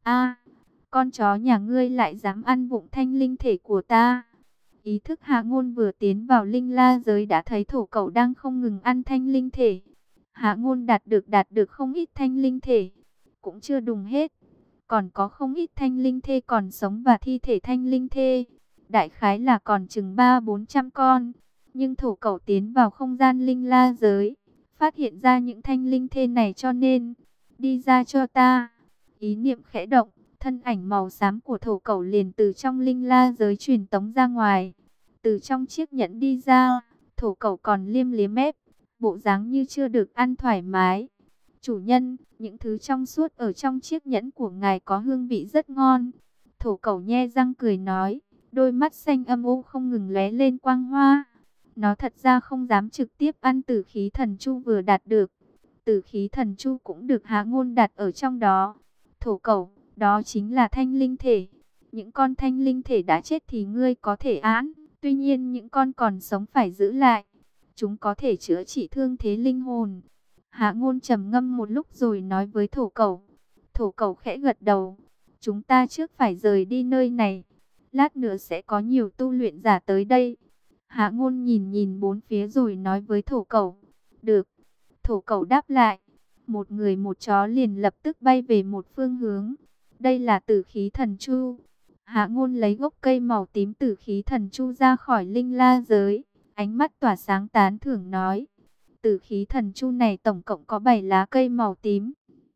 A, con chó nhà ngươi lại dám ăn vụng thanh linh thể của ta. Ý thức Hạ Ngôn vừa tiến vào linh la giới đã thấy thổ cẩu đang không ngừng ăn thanh linh thể. Hạ Ngôn đạt được không ít thanh linh thể, cũng chưa đùng hết. Còn có không ít thanh linh thê còn sống và thi thể thanh linh thê. Đại khái là còn chừng 300-400 con. Nhưng thổ cẩu tiến vào không gian linh la giới, phát hiện ra những thanh linh thê này cho nên, đi ra cho ta. Ý niệm khẽ động, thân ảnh màu xám của thổ cẩu liền từ trong linh la giới truyền tống ra ngoài. Từ trong chiếc nhẫn đi ra, thổ cẩu còn liêm liếm mép, bộ dáng như chưa được ăn thoải mái. Chủ nhân, những thứ trong suốt ở trong chiếc nhẫn của ngài có hương vị rất ngon. Thổ cẩu nhe răng cười nói, đôi mắt xanh âm u không ngừng lóe lên quang hoa. Nó thật ra không dám trực tiếp ăn tử khí thần chu vừa đạt được. Tử khí thần chu cũng được Hạ Ngôn đặt ở trong đó. Thổ cẩu, đó chính là thanh linh thể. Những con thanh linh thể đã chết thì ngươi có thể án. Tuy nhiên những con còn sống phải giữ lại. Chúng có thể chữa trị thương thế linh hồn. Hạ Ngôn trầm ngâm một lúc rồi nói với thổ cẩu. Thổ cẩu khẽ gật đầu. Chúng ta trước phải rời đi nơi này. Lát nữa sẽ có nhiều tu luyện giả tới đây. Hạ Ngôn nhìn nhìn bốn phía rồi nói với thổ cẩu. Được. Thổ cẩu đáp lại. Một người một chó liền lập tức bay về một phương hướng. Đây là tử khí thần chu. Hạ Ngôn lấy gốc cây màu tím tử khí thần chu ra khỏi linh la giới. Ánh mắt tỏa sáng tán thưởng nói. Tử khí thần chu này tổng cộng có 7 lá cây màu tím.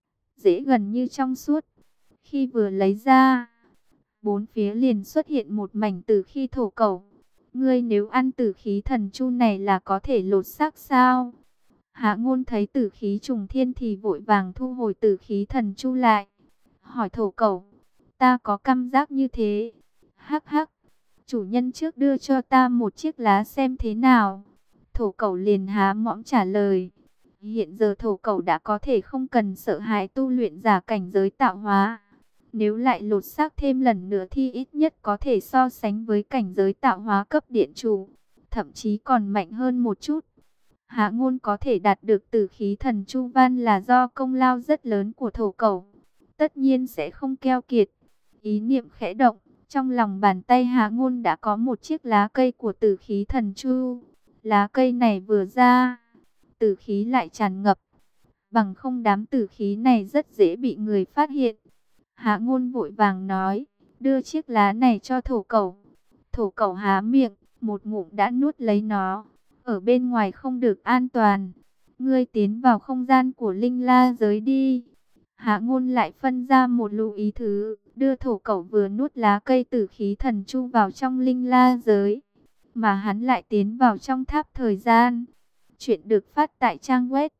Rễ gần như trong suốt. Khi vừa lấy ra, bốn phía liền xuất hiện một mảnh tử khí thổ cẩu. Ngươi nếu ăn tử khí thần chu này là có thể lột xác sao? Hạ Ngôn thấy tử khí trùng thiên thì vội vàng thu hồi tử khí thần chu lại. Hỏi thổ cẩu, ta có cảm giác như thế. Hắc hắc, chủ nhân trước đưa cho ta một chiếc lá xem thế nào. Thổ cẩu liền há mõm trả lời. Hiện giờ thổ cẩu đã có thể không cần sợ hãi tu luyện giả cảnh giới tạo hóa. Nếu lại lột xác thêm lần nữa thì ít nhất có thể so sánh với cảnh giới tạo hóa cấp điện chủ. Thậm chí còn mạnh hơn một chút. Hạ Ngôn có thể đạt được tử khí thần chu văn là do công lao rất lớn của thổ cẩu. Tất nhiên sẽ không keo kiệt. Ý niệm khẽ động. Trong lòng bàn tay Hạ Ngôn đã có một chiếc lá cây của tử khí thần chu. Lá cây này vừa ra, tử khí lại tràn ngập. Bằng không đám tử khí này rất dễ bị người phát hiện. Hạ Ngôn vội vàng nói, đưa chiếc lá này cho thổ cẩu. Thổ cẩu há miệng, một ngụm đã nuốt lấy nó. Ở bên ngoài không được an toàn. Ngươi tiến vào không gian của linh la giới đi. Hạ Ngôn lại phân ra một lưu ý thứ, đưa thổ cẩu vừa nuốt lá cây tử khí thần chu vào trong linh la giới. Mà hắn lại tiến vào trong tháp thời gian. Chuyện được phát tại trang web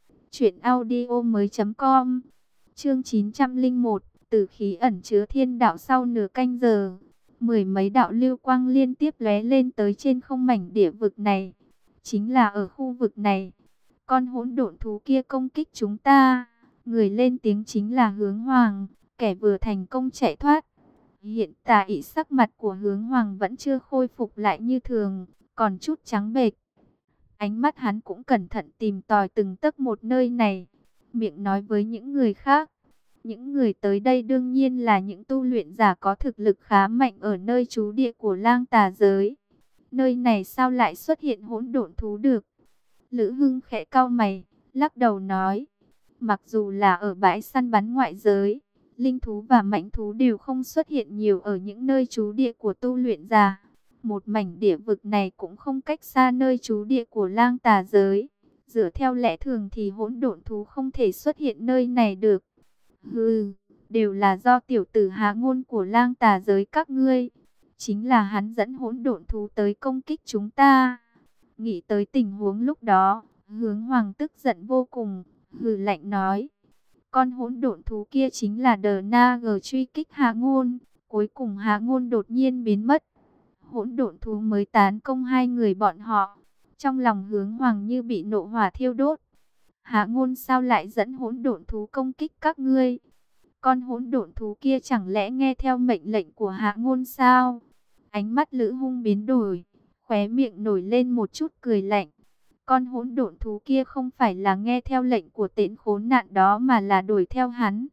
truyệnaudiomoi.com. Chương 901, tử khí ẩn chứa thiên đạo. Sau nửa canh giờ, mười mấy đạo lưu quang liên tiếp lóe lên tới trên không mảnh địa vực này. Chính là ở khu vực này, con hỗn độn thú kia công kích chúng ta. Người lên tiếng chính là Hướng Hoàng, kẻ vừa thành công chạy thoát. Hiện tại sắc mặt của Hướng Hoàng vẫn chưa khôi phục lại như thường, còn chút trắng bệch. Ánh mắt hắn cũng cẩn thận tìm tòi từng tấc một nơi này, miệng nói với những người khác. Những người tới đây đương nhiên là những tu luyện giả có thực lực khá mạnh ở nơi trú địa của Lang Tà giới. Nơi này sao lại xuất hiện hỗn độn thú được? Lữ Hưng khẽ cau mày, lắc đầu nói, mặc dù là ở bãi săn bắn ngoại giới, linh thú và mãnh thú đều không xuất hiện nhiều ở những nơi trú địa của tu luyện giả. Một mảnh địa vực này cũng không cách xa nơi trú địa của Lang Tà giới. Dựa theo lẽ thường thì hỗn độn thú không thể xuất hiện nơi này được. Hừ, đều là do tiểu tử Hạ Ngôn của Lang Tà giới các ngươi. Chính là hắn dẫn hỗn độn thú tới công kích chúng ta. Nghĩ tới tình huống lúc đó, Hướng Hoàng tức giận vô cùng, hừ lạnh nói. Con hỗn độn thú kia chính là Đờ Na G truy kích Hạ Ngôn. Cuối cùng Hạ Ngôn đột nhiên biến mất. Hỗn độn thú mới tấn công hai người bọn họ. Trong lòng Hướng Hoàng như bị nộ hỏa thiêu đốt. Hạ Ngôn sao lại dẫn hỗn độn thú công kích các ngươi? Con hỗn độn thú kia chẳng lẽ nghe theo mệnh lệnh của Hạ Ngôn sao? Ánh mắt Lữ Hung biến đổi, khóe miệng nổi lên một chút cười lạnh. Con hỗn độn thú kia không phải là nghe theo lệnh của tên khốn nạn đó mà là đuổi theo hắn.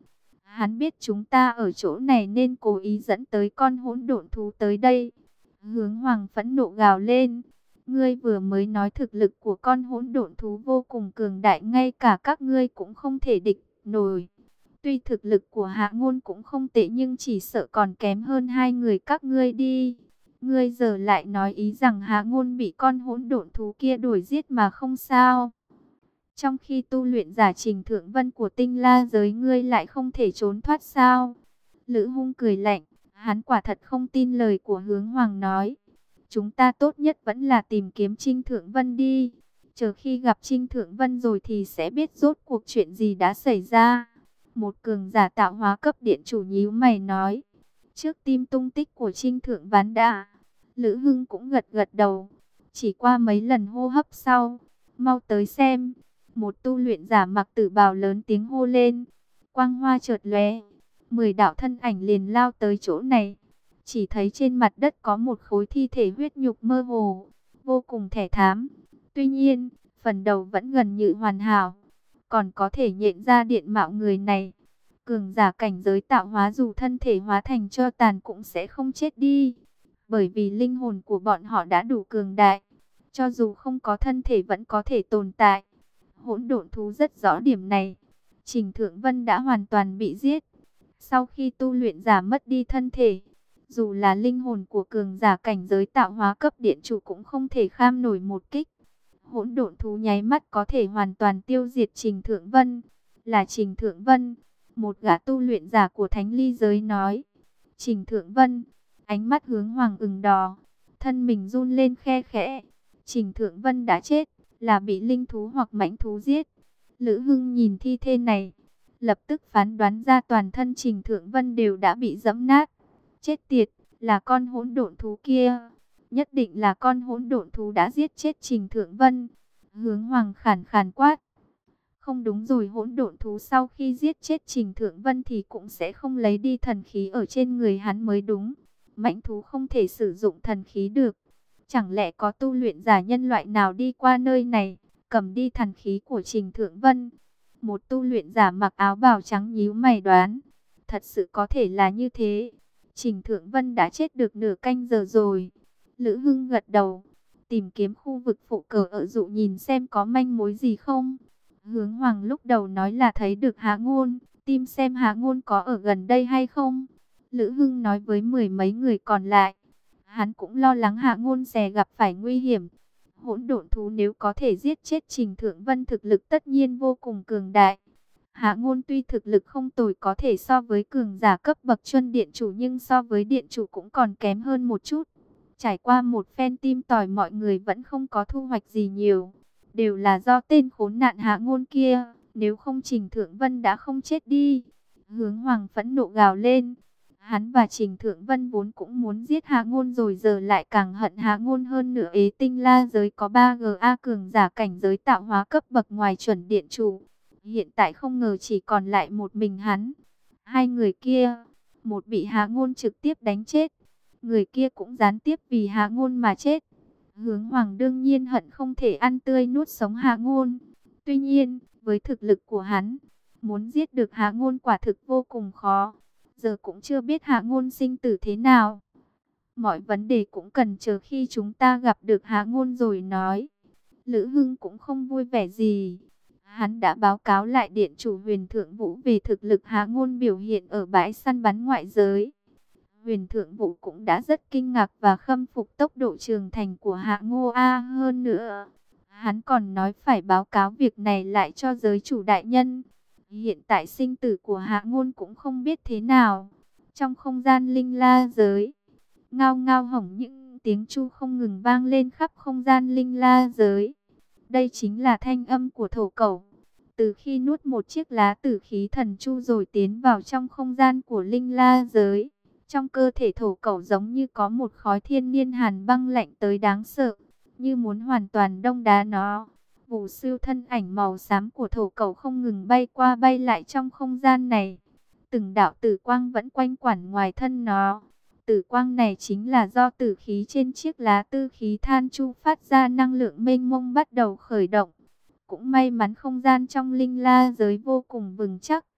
Hắn biết chúng ta ở chỗ này nên cố ý dẫn tới con hỗn độn thú tới đây. Hướng Hoàng phẫn nộ gào lên. Ngươi vừa mới nói thực lực của con hỗn độn thú vô cùng cường đại, ngay cả các ngươi cũng không thể địch nổi. Tuy thực lực của Hạ Ngôn cũng không tệ nhưng chỉ sợ còn kém hơn hai người các ngươi đi. Ngươi giờ lại nói ý rằng Hạ Ngôn bị con hỗn độn thú kia đuổi giết mà không sao. Trong khi tu luyện giả Trình Thượng Vân của Tinh La giới ngươi lại không thể trốn thoát sao? Lữ Hung cười lạnh, hắn quả thật không tin lời của Hướng Hoàng nói. Chúng ta tốt nhất vẫn là tìm kiếm Trình Thượng Vân đi. Chờ khi gặp Trình Thượng Vân rồi thì sẽ biết rốt cuộc chuyện gì đã xảy ra. Một cường giả tạo hóa cấp điện chủ nhíu mày nói. Trước tim tung tích của Trình Thượng Vân đã. Lữ Hưng cũng gật gật đầu. Chỉ qua mấy lần hô hấp sau. Mau tới xem. Một tu luyện giả mặc tử bào lớn tiếng hô lên. Quang hoa chợt lóe, 10 đạo thân ảnh liền lao tới chỗ này. Chỉ thấy trên mặt đất có một khối thi thể huyết nhục mơ hồ, vô cùng thê thảm. Tuy nhiên, phần đầu vẫn gần như hoàn hảo, còn có thể nhận ra diện mạo người này. Cường giả cảnh giới tạo hóa dù thân thể hóa thành tro tàn cũng sẽ không chết đi, bởi vì linh hồn của bọn họ đã đủ cường đại, cho dù không có thân thể vẫn có thể tồn tại. Hỗn độn thú rất rõ điểm này. Trình Thượng Vân đã hoàn toàn bị giết. Sau khi tu luyện giả mất đi thân thể, dù là linh hồn của cường giả cảnh giới tạo hóa cấp điện chủ cũng không thể kham nổi một kích. Hỗn độn thú nháy mắt có thể hoàn toàn tiêu diệt Trình Thượng Vân. Là Trình Thượng Vân, một gã tu luyện giả của Thánh Ly giới nói. Trình Thượng Vân, ánh mắt Hướng Hoàng ửng đỏ, thân mình run lên khe khẽ. Trình Thượng Vân đã chết, là bị linh thú hoặc mãnh thú giết. Lữ Hưng nhìn thi thể này, lập tức phán đoán ra toàn thân Trình Thượng Vân đều đã bị giẫm nát. Chết tiệt, là con hỗn độn thú kia. Nhất định là con hỗn độn thú đã giết chết Trình Thượng Vân. Hướng Hoàng khàn khàn quát. Không đúng rồi, hỗn độn thú sau khi giết chết Trình Thượng Vân thì cũng sẽ không lấy đi thần khí ở trên người hắn mới đúng. Mãnh thú không thể sử dụng thần khí được. Chẳng lẽ có tu luyện giả nhân loại nào đi qua nơi này, cầm đi thần khí của Trình Thượng Vân? Một tu luyện giả mặc áo bào trắng nhíu mày đoán. Thật sự có thể là như thế. Trình Thượng Vân đã chết được nửa canh giờ rồi. Lữ Hưng gật đầu. Tìm kiếm khu vực phụ cờ ở dụ nhìn xem có manh mối gì không. Hướng Hoàng lúc đầu nói là thấy được Hạ Ngôn. Tìm xem Hạ Ngôn có ở gần đây hay không. Lữ Hưng nói với mười mấy người còn lại. Hắn cũng lo lắng Hạ Ngôn sẽ gặp phải nguy hiểm. Hỗn độn thú nếu có thể giết chết Trình Thượng Vân thực lực tất nhiên vô cùng cường đại. Hạ Ngôn tuy thực lực không tồi có thể so với cường giả cấp bậc Chuân điện chủ nhưng so với điện chủ cũng còn kém hơn một chút. Trải qua một phen tìm tòi mọi người vẫn không có thu hoạch gì nhiều. Đều là do tên khốn nạn Hạ Ngôn kia, nếu không Trình Thượng Vân đã không chết đi. Hướng Hoàng phẫn nộ gào lên. Hắn và Trình Thượng Vân vốn cũng muốn giết Hạ Ngôn rồi giờ lại càng hận Hạ Ngôn hơn nữa. Tinh La giới có 3GA cường giả cảnh giới tạo hóa cấp bậc ngoài chuẩn điện chủ. Hiện tại không ngờ chỉ còn lại một mình hắn. Hai người kia, một bị Hạ Ngôn trực tiếp đánh chết, người kia cũng gián tiếp vì Hạ Ngôn mà chết. Hướng Hoàng đương nhiên hận không thể ăn tươi nuốt sống Hạ Ngôn. Tuy nhiên, với thực lực của hắn, muốn giết được Hạ Ngôn quả thực vô cùng khó. Giờ cũng chưa biết Hạ Ngôn sinh tử thế nào. Mọi vấn đề cũng cần chờ khi chúng ta gặp được Hạ Ngôn rồi nói. Lữ Hưng cũng không vui vẻ gì. Hắn đã báo cáo lại điện chủ Huyền Thượng Vũ về thực lực Hạ Ngôn biểu hiện ở bãi săn bắn ngoại giới. Huyền Thượng Vũ cũng đã rất kinh ngạc và khâm phục tốc độ trưởng thành của Hạ Ngô A hơn nữa. Hắn còn nói phải báo cáo việc này lại cho giới chủ đại nhân. Hiện tại sinh tử của Hạ Ngôn cũng không biết thế nào. Trong không gian linh la giới, ngao ngao hổng những tiếng chu không ngừng vang lên khắp không gian linh la giới. Đây chính là thanh âm của thổ cẩu. Từ khi nuốt một chiếc lá tử khí thần chu rồi tiến vào trong không gian của linh la giới, trong cơ thể thổ cẩu giống như có một khói thiên niên hàn băng lạnh tới đáng sợ, như muốn hoàn toàn đông đá nó. Vũ sư thân ảnh màu xám của thổ cẩu không ngừng bay qua bay lại trong không gian này. Từng đạo tử quang vẫn quanh quẩn ngoài thân nó. Tử quang này chính là do tử khí trên chiếc lá tư khí than chu phát ra năng lượng mênh mông bắt đầu khởi động. Cũng may mắn không gian trong linh la giới vô cùng vững chắc.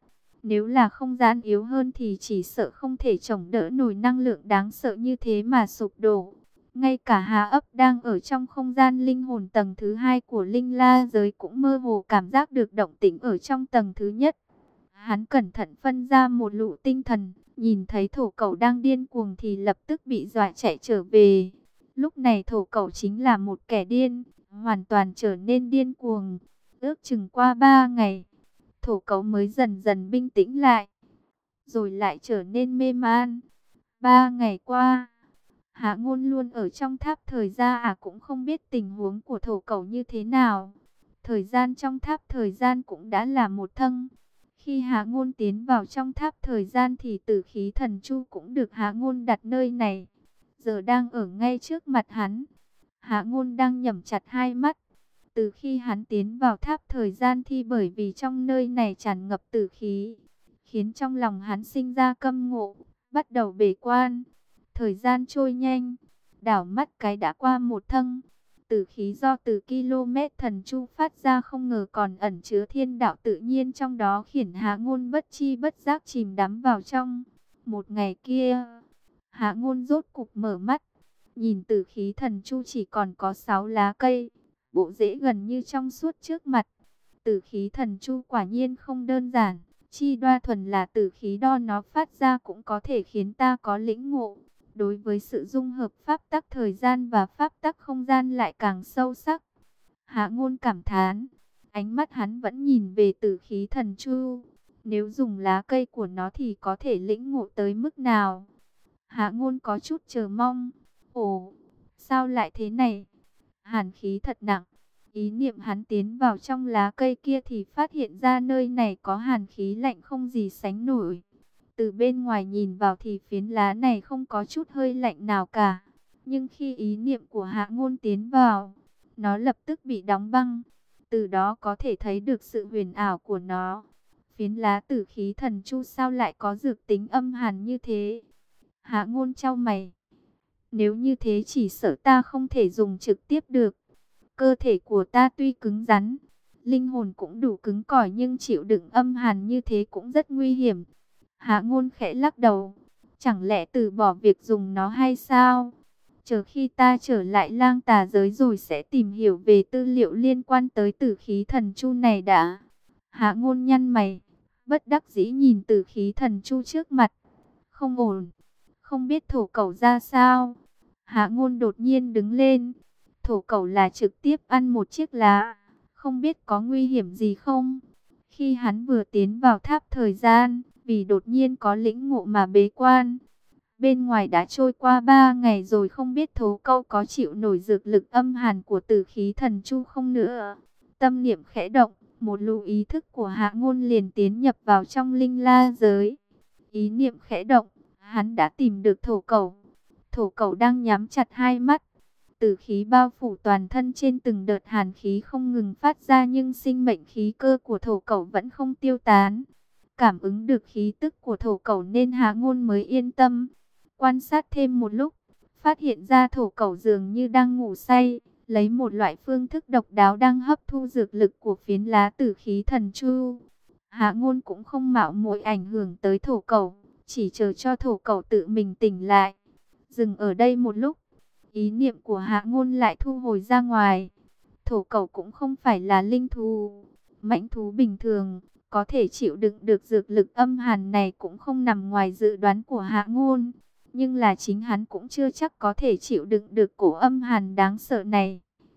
Nếu là không gian yếu hơn thì chỉ sợ không thể chống đỡ nổi năng lượng đáng sợ như thế mà sụp đổ. Ngay cả Hà Ấp đang ở trong không gian linh hồn tầng thứ 2 của Linh La giới cũng mơ hồ cảm giác được động tĩnh ở trong tầng thứ nhất. Hắn cẩn thận phân ra một lũ tinh thần, nhìn thấy thổ cẩu đang điên cuồng thì lập tức bị dọa chạy trở về. Lúc này thổ cẩu chính là một kẻ điên, hoàn toàn trở nên điên cuồng. Ước chừng qua 3 ngày, thổ cẩu mới dần dần bình tĩnh lại, rồi lại trở nên mê man. 3 ngày qua, Hạ Ngôn luôn ở trong tháp thời gian cũng không biết tình huống của thổ cẩu như thế nào. Thời gian trong tháp thời gian cũng đã là một thân. Khi Hạ Ngôn tiến vào trong tháp thời gian thì tử khí thần chu cũng được Hạ Ngôn đặt nơi này. Giờ đang ở ngay trước mặt hắn. Hạ Ngôn đang nhắm chặt hai mắt. Từ khi hắn tiến vào tháp thời gian thì bởi vì trong nơi này tràn ngập tử khí, khiến trong lòng hắn sinh ra căm ngộ, bắt đầu bế quan. Thời gian trôi nhanh, đảo mắt cái đã qua một thân. Tử khí do từ km thần chu phát ra không ngờ còn ẩn chứa thiên đạo tự nhiên trong đó, khiến Hạ Ngôn bất chi bất giác chìm đắm vào trong. Một ngày kia, Hạ Ngôn rốt cục mở mắt, nhìn tử khí thần chu chỉ còn có 6 lá cây, bộ rễ gần như trong suốt trước mặt. Tử khí thần chu quả nhiên không đơn giản, chi đoa thuần là tử khí đo nó phát ra cũng có thể khiến ta có lĩnh ngộ. Đối với sự dung hợp pháp tắc thời gian và pháp tắc không gian lại càng sâu sắc. Hạ Ngôn cảm thán, ánh mắt hắn vẫn nhìn về tử khí thần chu. Nếu dùng lá cây của nó thì có thể lĩnh ngộ tới mức nào? Hạ Ngôn có chút chờ mong. Ồ, sao lại thế này? Hàn khí thật nặng. Ý niệm hắn tiến vào trong lá cây kia thì phát hiện ra nơi này có hàn khí lạnh không gì sánh nổi. Từ bên ngoài nhìn vào thì phiến lá này không có chút hơi lạnh nào cả. Nhưng khi ý niệm của Hạ Ngôn tiến vào, nó lập tức bị đóng băng. Từ đó có thể thấy được sự huyền ảo của nó. Phiến lá tử khí thần chu sao lại có dược tính âm hàn như thế? Hạ Ngôn chau mày. Nếu như thế chỉ sợ ta không thể dùng trực tiếp được. Cơ thể của ta tuy cứng rắn, linh hồn cũng đủ cứng cỏi, nhưng chịu đựng âm hàn như thế cũng rất nguy hiểm. Hạ Ngôn khẽ lắc đầu. Chẳng lẽ từ bỏ việc dùng nó hay sao? Chờ khi ta trở lại Lang Tà giới rồi sẽ tìm hiểu về tư liệu liên quan tới tử khí thần chu này đã. Hạ Ngôn nhăn mày, bất đắc dĩ nhìn tử khí thần chu trước mặt. Không ổn, không biết thổ cẩu ra sao? Hạ Ngôn đột nhiên đứng lên. Thổ cẩu là trực tiếp ăn một chiếc lá, không biết có nguy hiểm gì không? Khi hắn vừa tiến vào tháp thời gian, vì đột nhiên có lĩnh ngộ mà bế quan. Bên ngoài đã trôi qua 3 ngày rồi, không biết thổ cẩu có chịu nổi dược lực âm hàn của tử khí thần chu không nữa. Tâm niệm khẽ động, một luồng ý thức của Hạ Ngôn liền tiến nhập vào trong Linh La giới. Ý niệm khẽ động, hắn đã tìm được thổ cẩu. Thổ cẩu đang nhắm chặt hai mắt. Tử khí bao phủ toàn thân, trên từng đợt hàn khí không ngừng phát ra, nhưng sinh mệnh khí cơ của thổ cẩu vẫn không tiêu tán. Cảm ứng được khí tức của thổ cẩu nên Hạ Ngôn mới yên tâm. Quan sát thêm một lúc, phát hiện ra thổ cẩu dường như đang ngủ say, lấy một loại phương thức độc đáo đang hấp thu dược lực của phiến lá tử khí thần chu. Hạ Ngôn cũng không mạo muội ảnh hưởng tới thổ cẩu, chỉ chờ cho thổ cẩu tự mình tỉnh lại. Dừng ở đây một lúc, ý niệm của Hạ Ngôn lại thu hồi ra ngoài. Thổ cẩu cũng không phải là linh thú, mãnh thú bình thường, có thể chịu đựng được dược lực âm hàn này cũng không nằm ngoài dự đoán của Hạ Ngôn. Nhưng là chính hắn cũng chưa chắc có thể chịu đựng được cổ âm hàn đáng sợ này.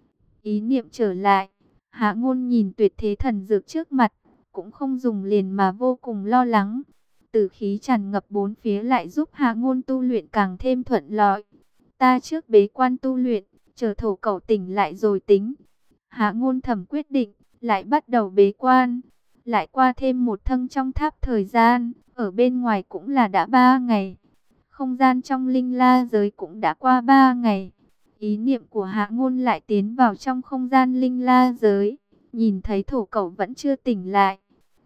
Ý niệm trở lại, Hạ Ngôn nhìn tuyệt thế thần dược trước mặt, cũng không dùng liền mà vô cùng lo lắng. Tử khí tràn ngập bốn phía lại giúp Hạ Ngôn tu luyện càng thêm thuận lợi. Ta trước bế quan tu luyện, chờ thổ cẩu tỉnh lại rồi tính. Hạ Ngôn thầm quyết định, lại bắt đầu bế quan. Lại qua thêm một thân trong tháp thời gian, ở bên ngoài cũng là đã 3 ngày. Không gian trong Linh La giới cũng đã qua 3 ngày. Ý niệm của Hạ Ngôn lại tiến vào trong không gian Linh La giới, nhìn thấy thổ cẩu vẫn chưa tỉnh lại.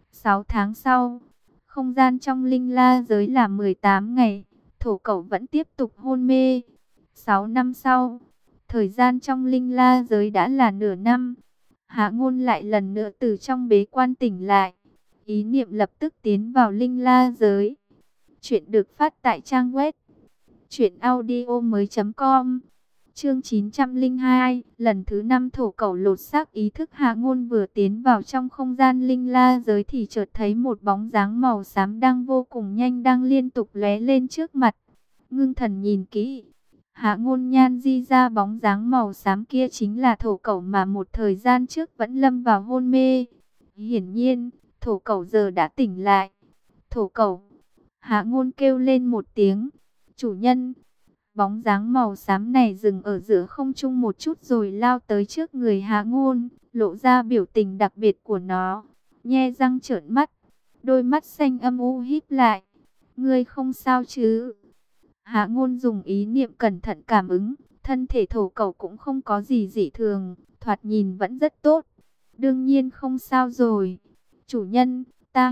6 tháng sau, không gian trong Linh La giới là 18 ngày, thổ cẩu vẫn tiếp tục hôn mê. 6 năm sau, thời gian trong Linh La giới đã là nửa năm. Hạ Ngôn lại lần nữa từ trong bế quan tỉnh lại. ý niệm lập tức tiến vào linh la giới. Chuyện được phát tại trang web truyệnaudiomoi.com. Chương 902, lần thứ 5 thổ cẩu lột xác. Ý thức Hạ Ngôn vừa tiến vào trong không gian linh la giới thì chợt thấy một bóng dáng màu xám đang vô cùng nhanh đang liên tục lóe lên trước mặt. Ngưng thần nhìn kỹ, Hạ Ngôn nhan di ra bóng dáng màu xám kia chính là thổ cẩu mà một thời gian trước vẫn lâm vào hôn mê. Hiển nhiên, thổ cẩu giờ đã tỉnh lại. Thổ cẩu, Hạ Ngôn kêu lên một tiếng. Chủ nhân. Bóng dáng màu xám này dừng ở giữa không trung một chút rồi lao tới trước người Hạ Ngôn, lộ ra biểu tình đặc biệt của nó. Nhe răng trợn mắt, đôi mắt xanh âm u híp lại. Ngươi không sao chứ? Hạ Ngôn dùng ý niệm cẩn thận cảm ứng, thân thể thổ cẩu cũng không có gì dị thường, thoạt nhìn vẫn rất tốt. Đương nhiên không sao rồi. Chủ nhân,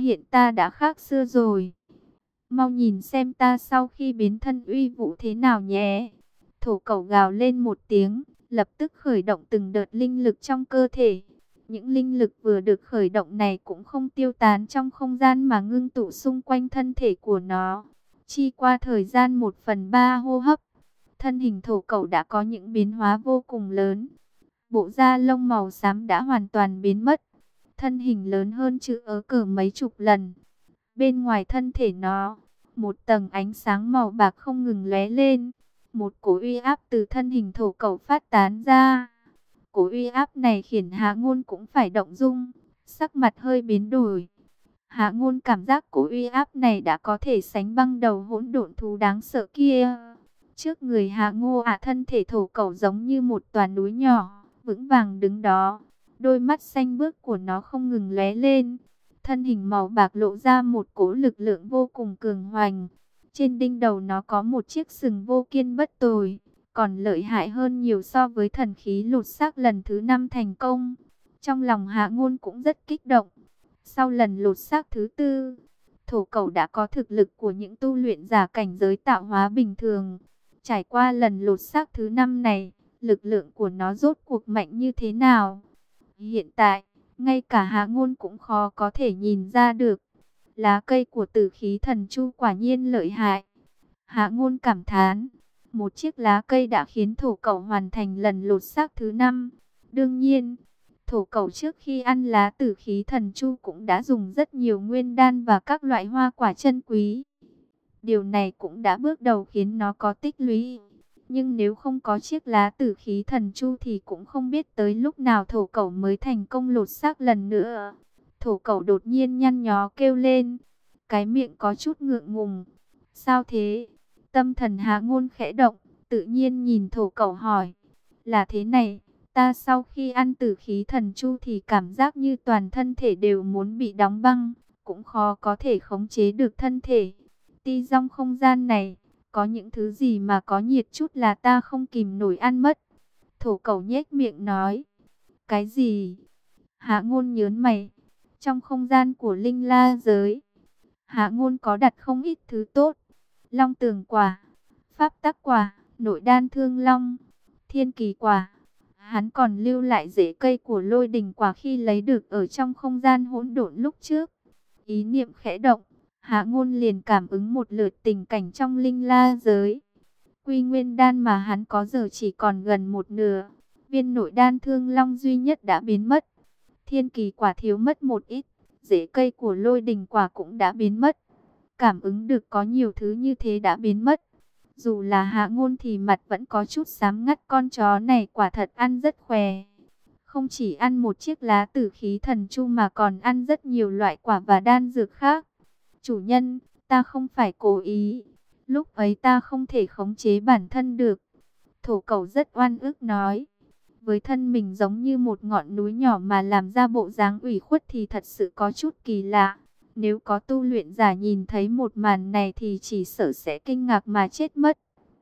ta đã khác xưa rồi. Mau nhìn xem ta sau khi biến thân uy vũ thế nào nhé. Thổ cẩu gào lên một tiếng, lập tức khởi động từng đợt linh lực trong cơ thể. Những linh lực vừa được khởi động này cũng không tiêu tán trong không gian mà ngưng tụ xung quanh thân thể của nó. Chi qua thời gian 1/3 hô hấp, thân hình thổ cẩu đã có những biến hóa vô cùng lớn. Bộ da lông màu xám đã hoàn toàn biến mất. Thân hình lớn hơn chữ ớ cờ mấy chục lần. Bên ngoài thân thể nó, một tầng ánh sáng màu bạc không ngừng lóe lên. Một cỗ uy áp từ thân hình thổ cẩu phát tán ra. Cỗ uy áp này khiến Hạ Ngôn cũng phải động dung, sắc mặt hơi biến đổi. Hạ Ngôn cảm giác cỗ uy áp này đã có thể sánh băng đầu hỗn độn thú đáng sợ kia. Trước người Hạ Ngô thân thể thổ cẩu giống như một tòa núi nhỏ, vững vàng đứng đó. Đôi mắt xanh biếc của nó không ngừng lóe lên. Thân hình màu bạc lộ ra một cỗ lực lượng vô cùng cường hoành. Trên đỉnh đầu nó có một chiếc sừng vô kiên bất tồi, còn lợi hại hơn nhiều so với thần khí lột xác lần thứ 5 thành công. Trong lòng Hạ Ngôn cũng rất kích động. Sau lần lột xác thứ 4, thổ cẩu đã có thực lực của những tu luyện giả cảnh giới tạo hóa bình thường. Trải qua lần lột xác thứ 5 này, lực lượng của nó rốt cuộc mạnh như thế nào? Hiện tại, ngay cả Hạ Ngôn cũng khó có thể nhìn ra được. Lá cây của Tử Khí Thần Chu quả nhiên lợi hại. Hạ Ngôn cảm thán, một chiếc lá cây đã khiến thổ cẩu hoàn thành lần lột xác thứ 5. Đương nhiên, thổ cẩu trước khi ăn lá Tử Khí Thần Chu cũng đã dùng rất nhiều nguyên đan và các loại hoa quả chân quý. Điều này cũng đã bước đầu khiến nó có tích lũy. Nhưng nếu không có chiếc lá Tử Khí Thần Chu thì cũng không biết tới lúc nào thổ cẩu mới thành công lột xác lần nữa. Thổ cẩu đột nhiên nhăn nhó kêu lên, cái miệng có chút ngượng ngùng. Sao thế? Tâm thần Hạ Ngôn khẽ động, tự nhiên nhìn thổ cẩu hỏi. Là thế này, ta sau khi ăn Tử Khí Thần Chu thì cảm giác như toàn thân thể đều muốn bị đóng băng, cũng khó có thể khống chế được thân thể. Ti trong không gian này, có những thứ gì mà có nhiệt chút là ta không kìm nổi ăn mất. Thổ cẩu nhếch miệng nói. Cái gì? Hạ Ngôn nhớn mày. Trong không gian của linh la giới, Hạ Ngôn có đặt không ít thứ tốt. Long tường quả, pháp tắc quả, nội đan thương long, thiên kỳ quả. Hắn còn lưu lại rễ cây của lôi đình quả khi lấy được ở trong không gian hỗn độn lúc trước. Ý niệm khẽ động, Hạ Ngôn liền cảm ứng một lượt tình cảnh trong linh la giới. Quy nguyên đan mà hắn có giờ chỉ còn gần một nửa. Viên nội đan thương long duy nhất đã biến mất. Thiên kỳ quả thiếu mất một ít. Rễ cây của lôi đình quả cũng đã biến mất. Cảm ứng được có nhiều thứ như thế đã biến mất. Dù là Hạ Ngôn thì mặt vẫn có chút xám ngắt, con chó này quả thật ăn rất khỏe. Không chỉ ăn một chiếc lá Tử Khí Thần Chu mà còn ăn rất nhiều loại quả và đan dược khác. Chủ nhân, ta không phải cố ý. Lúc ấy ta không thể khống chế bản thân được. Thổ cẩu rất oan ức nói. Với thân mình giống như một ngọn núi nhỏ mà làm ra bộ dáng ủy khuất thì thật sự có chút kỳ lạ. Nếu có tu luyện giả nhìn thấy một màn này thì chỉ sợ sẽ kinh ngạc mà chết mất.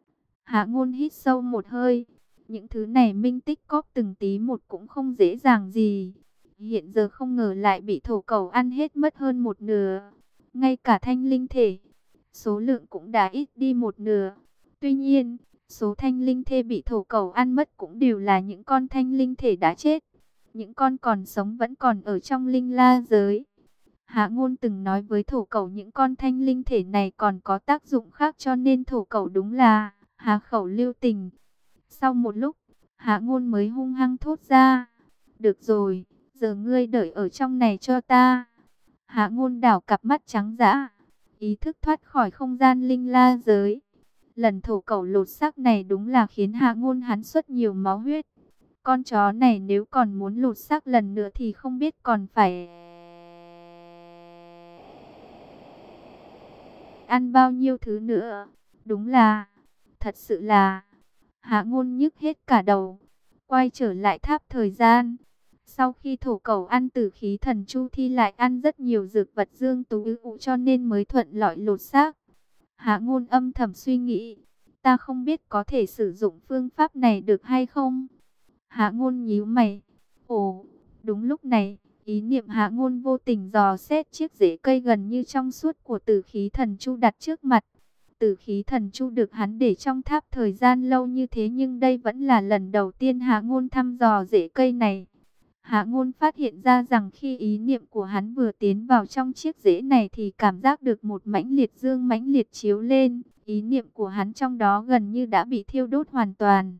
Hạ Ngôn hít sâu một hơi. Những thứ này minh tích cóp từng tí một cũng không dễ dàng gì. Hiện giờ không ngờ lại bị thổ cẩu ăn hết mất hơn một nửa. Ngay cả thanh linh thể, số lượng cũng đã ít đi một nửa. Tuy nhiên, số thanh linh thể bị thổ cẩu ăn mất cũng đều là những con thanh linh thể đã chết. Những con còn sống vẫn còn ở trong linh la giới. Hạ Ngôn từng nói với thổ cẩu những con thanh linh thể này còn có tác dụng khác, cho nên thổ cẩu đúng là hạ khẩu lưu tình. Sau một lúc, Hạ Ngôn mới hung hăng thốt ra: được rồi, giờ ngươi đợi ở trong này cho ta. Hạ Ngôn đảo cặp mắt trắng dã, ý thức thoát khỏi không gian linh la giới. Lần thổ cẩu lột xác này đúng là khiến Hạ Ngôn hắn xuất nhiều máu huyết. Con chó này nếu còn muốn lột xác lần nữa thì không biết còn phải ăn bao nhiêu thứ nữa. Đúng là, thật sự là, Hạ Ngôn nhức hết cả đầu. Quay trở lại tháp thời gian. Sau khi thổ cẩu ăn tử khí thần chu thì lại ăn rất nhiều dược vật dương tú ưu ụ cho nên mới thuận lợi lột xác. Hạ Ngôn âm thầm suy nghĩ, ta không biết có thể sử dụng phương pháp này được hay không. Hạ Ngôn nhíu mày. Ồ, đúng lúc này, ý niệm Hạ Ngôn vô tình dò xét chiếc rễ cây gần như trong suốt của tử khí thần chu đặt trước mặt. Tử khí thần chu được hắn để trong tháp thời gian lâu như thế, nhưng đây vẫn là lần đầu tiên Hạ Ngôn thăm dò rễ cây này. Hạ Ngôn phát hiện ra rằng khi ý niệm của hắn vừa tiến vào trong chiếc rễ này thì cảm giác được một mãnh liệt dương mãnh liệt chiếu lên. Ý niệm của hắn trong đó gần như đã bị thiêu đốt hoàn toàn.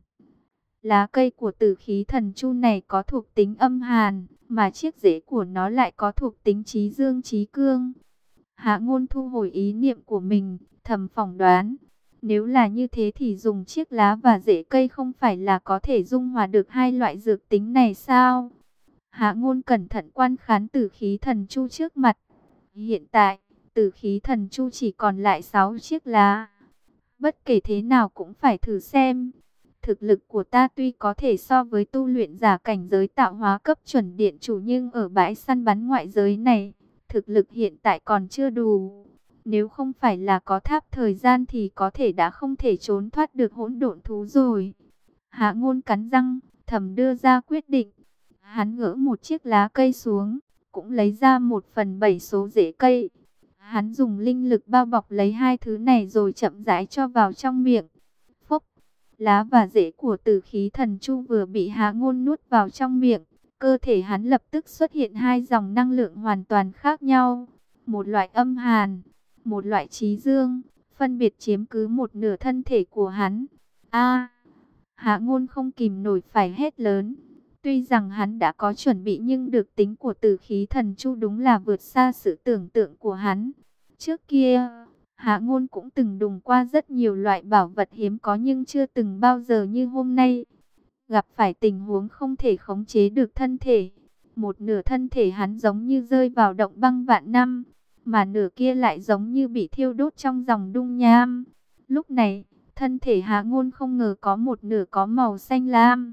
Lá cây của tử khí thần chu này có thuộc tính âm hàn, mà chiếc rễ của nó lại có thuộc tính trí dương trí cương. Hạ Ngôn thu hồi ý niệm của mình, thầm phỏng đoán. Nếu là như thế thì dùng chiếc lá và rễ cây không phải là có thể dung hòa được hai loại dược tính này sao? Hạ Ngôn cẩn thận quan khán tử khí thần chu trước mặt. Hiện tại, tử khí thần chu chỉ còn lại 6 chiếc lá. Bất kể thế nào cũng phải thử xem. Thực lực của ta tuy có thể so với tu luyện giả cảnh giới tạo hóa cấp chuẩn điện chủ, nhưng ở bãi săn bắn ngoại giới này, thực lực hiện tại còn chưa đủ. Nếu không phải là có tháp thời gian thì có thể đã không thể trốn thoát được hỗn độn thú rồi. Hạ Ngôn cắn răng, thầm đưa ra quyết định. Hắn gỡ một chiếc lá cây xuống, cũng lấy ra 1/7 số rễ cây. Hắn dùng linh lực bao bọc lấy hai thứ này rồi chậm rãi cho vào trong miệng. Phốc, lá và rễ của tử khí thần chu vừa bị Hạ Ngôn nuốt vào trong miệng, cơ thể hắn lập tức xuất hiện hai dòng năng lượng hoàn toàn khác nhau. Một loại âm hàn, một loại trí dương, phân biệt chiếm cứ một nửa thân thể của hắn. A! Hạ Ngôn không kìm nổi phải hét lớn. Tuy rằng hắn đã có chuẩn bị nhưng được tính của tử khí thần chu đúng là vượt xa sự tưởng tượng của hắn. Trước kia, Hạ Ngôn cũng từng đụng qua rất nhiều loại bảo vật hiếm có nhưng chưa từng bao giờ như hôm nay. Gặp phải tình huống không thể khống chế được thân thể. Một nửa thân thể hắn giống như rơi vào động băng vạn năm, mà nửa kia lại giống như bị thiêu đốt trong dòng dung nham. Lúc này, thân thể Hạ Ngôn không ngờ có một nửa có màu xanh lam,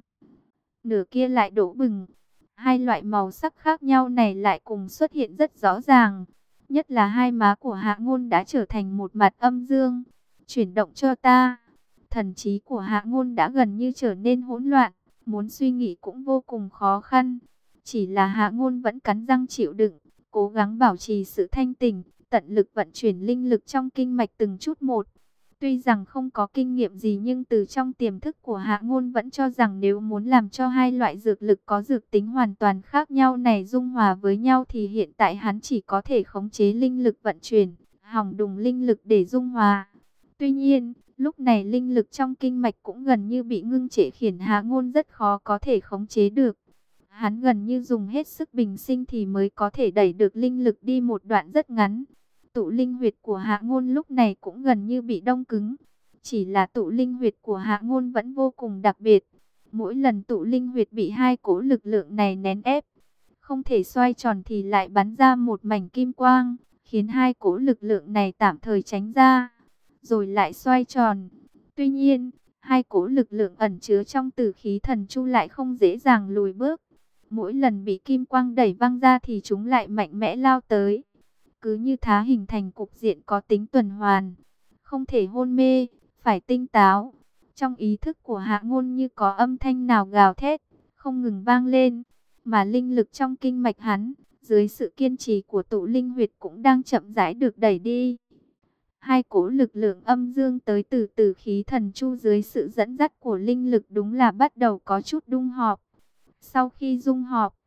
nửa kia lại đỏ bừng. Hai loại màu sắc khác nhau này lại cùng xuất hiện rất rõ ràng. Nhất là hai má của Hạ Ngôn đã trở thành một mặt âm dương. Chuyển động cho ta. Thần trí của Hạ Ngôn đã gần như trở nên hỗn loạn, muốn suy nghĩ cũng vô cùng khó khăn. Chỉ là Hạ Ngôn vẫn cắn răng chịu đựng, cố gắng bảo trì sự thanh tỉnh, tận lực vận chuyển linh lực trong kinh mạch từng chút một. Tuy rằng không có kinh nghiệm gì nhưng từ trong tiềm thức của Hạ Ngôn vẫn cho rằng nếu muốn làm cho hai loại dược lực có dược tính hoàn toàn khác nhau này dung hòa với nhau thì hiện tại hắn chỉ có thể khống chế linh lực vận chuyển, hòng đùng linh lực để dung hòa. Tuy nhiên, lúc này linh lực trong kinh mạch cũng gần như bị ngưng trệ khiến Hạ Ngôn rất khó có thể khống chế được. Hắn gần như dùng hết sức bình sinh thì mới có thể đẩy được linh lực đi một đoạn rất ngắn. Tụ linh huyệt của Hạ Ngôn lúc này cũng gần như bị đông cứng. Chỉ là tụ linh huyệt của Hạ Ngôn vẫn vô cùng đặc biệt. Mỗi lần tụ linh huyệt bị hai cỗ lực lượng này nén ép, không thể xoay tròn thì lại bắn ra một mảnh kim quang, khiến hai cỗ lực lượng này tạm thời tránh ra, rồi lại xoay tròn. Tuy nhiên, hai cỗ lực lượng ẩn chứa trong tử khí thần chu lại không dễ dàng lùi bước. Mỗi lần bị kim quang đẩy văng ra thì chúng lại mạnh mẽ lao tới. Cứ như thá hình thành cục diện có tính tuần hoàn. Không thể hôn mê, phải tinh táo. Trong ý thức của Hạ Ngôn như có âm thanh nào gào thét, không ngừng vang lên. Mà linh lực trong kinh mạch hắn, dưới sự kiên trì của tụ linh huyệt cũng đang chậm rãi được đẩy đi. Hai cỗ lực lượng âm dương tới từ tử khí thần chu dưới sự dẫn dắt của linh lực đúng là bắt đầu có chút đung họp. Sau khi dung họp,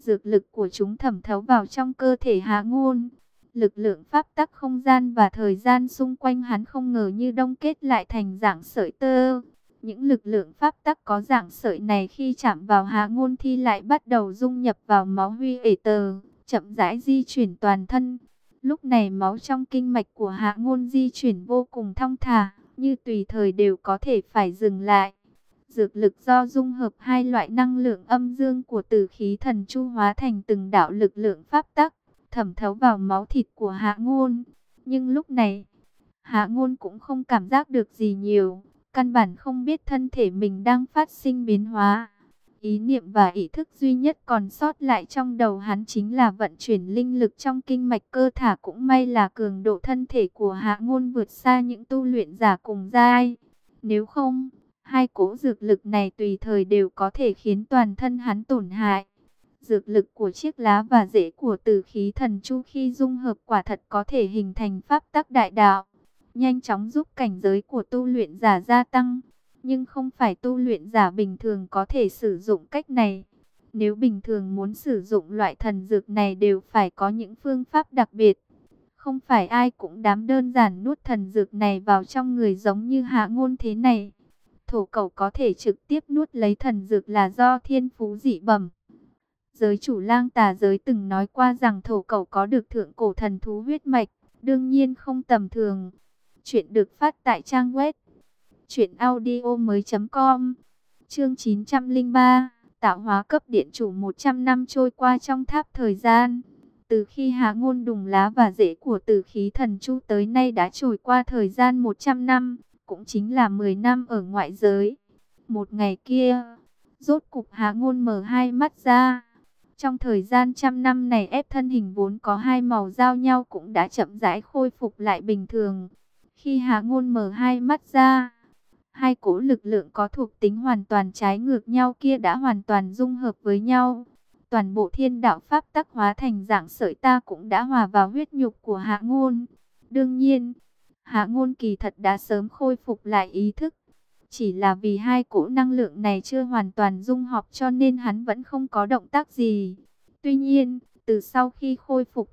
Dược lực của chúng thẩm thấu vào trong cơ thể Hạ Ngôn. Lực lượng pháp tắc không gian và thời gian xung quanh hắn không ngờ như đông kết lại thành dạng sợi tơ. Những lực lượng pháp tắc có dạng sợi này khi chạm vào Hạ Ngôn thì lại bắt đầu dung nhập vào máu huy ể tờ, chậm rãi di chuyển toàn thân. Lúc này máu trong kinh mạch của Hạ Ngôn di chuyển vô cùng thong thả, như tùy thời đều có thể phải dừng lại. Dược lực do dung hợp hai loại năng lượng âm dương của tử khí thần chu hóa thành từng đạo lực lượng pháp tắc, thẩm thấu vào máu thịt của Hạ Ngôn. Nhưng lúc này, Hạ Ngôn cũng không cảm giác được gì nhiều, căn bản không biết thân thể mình đang phát sinh biến hóa. Ý niệm và ý thức duy nhất còn sót lại trong đầu hắn chính là vận chuyển linh lực trong kinh mạch cơ thể. Cũng may là cường độ thân thể của Hạ Ngôn vượt xa những tu luyện giả cùng giai. Nếu không, hai cỗ dược lực này tùy thời đều có thể khiến toàn thân hắn tổn hại. Dược lực của chiếc lá và rễ của tử khí thần chu khi dung hợp quả thật có thể hình thành pháp tắc đại đạo, nhanh chóng giúp cảnh giới của tu luyện giả gia tăng. Nhưng không phải tu luyện giả bình thường có thể sử dụng cách này. Nếu bình thường muốn sử dụng loại thần dược này đều phải có những phương pháp đặc biệt. Không phải ai cũng dám đơn giản nuốt thần dược này vào trong người giống như Hạ Ngôn thế này. Thổ Cẩu có thể trực tiếp nuốt lấy thần dược là do thiên phú dị bẩm. Giới chủ Lang Tà giới từng nói qua rằng Thổ Cẩu có được thượng cổ thần thú huyết mạch, đương nhiên không tầm thường. Chuyện được phát tại trang web truyệnaudiomoi.com. Chương 903, tạo hóa cấp điện chủ. 100 năm trôi qua trong tháp thời gian. Từ khi Hạ Ngôn đùng lá và rễ của tử khí thần chu tới nay đã trôi qua thời gian 100 năm, cũng chính là 10 năm ở ngoại giới. Một ngày kia, rốt cục Hạ Ngôn mở hai mắt ra. Trong thời gian trăm năm này ép thân hình vốn có hai màu giao nhau cũng đã chậm rãi khôi phục lại bình thường. Khi Hạ Ngôn mở hai mắt ra, hai cỗ lực lượng có thuộc tính hoàn toàn trái ngược nhau kia đã hoàn toàn dung hợp với nhau. Toàn bộ thiên đạo pháp tắc hóa thành dạng sợi ta cũng đã hòa vào huyết nhục của Hạ Ngôn. Đương nhiên, Hạ Ngôn kỳ thật đã sớm khôi phục lại ý thức. Chỉ là vì hai cỗ năng lượng này chưa hoàn toàn dung hợp cho nên hắn vẫn không có động tác gì. Tuy nhiên, từ sau khi khôi phục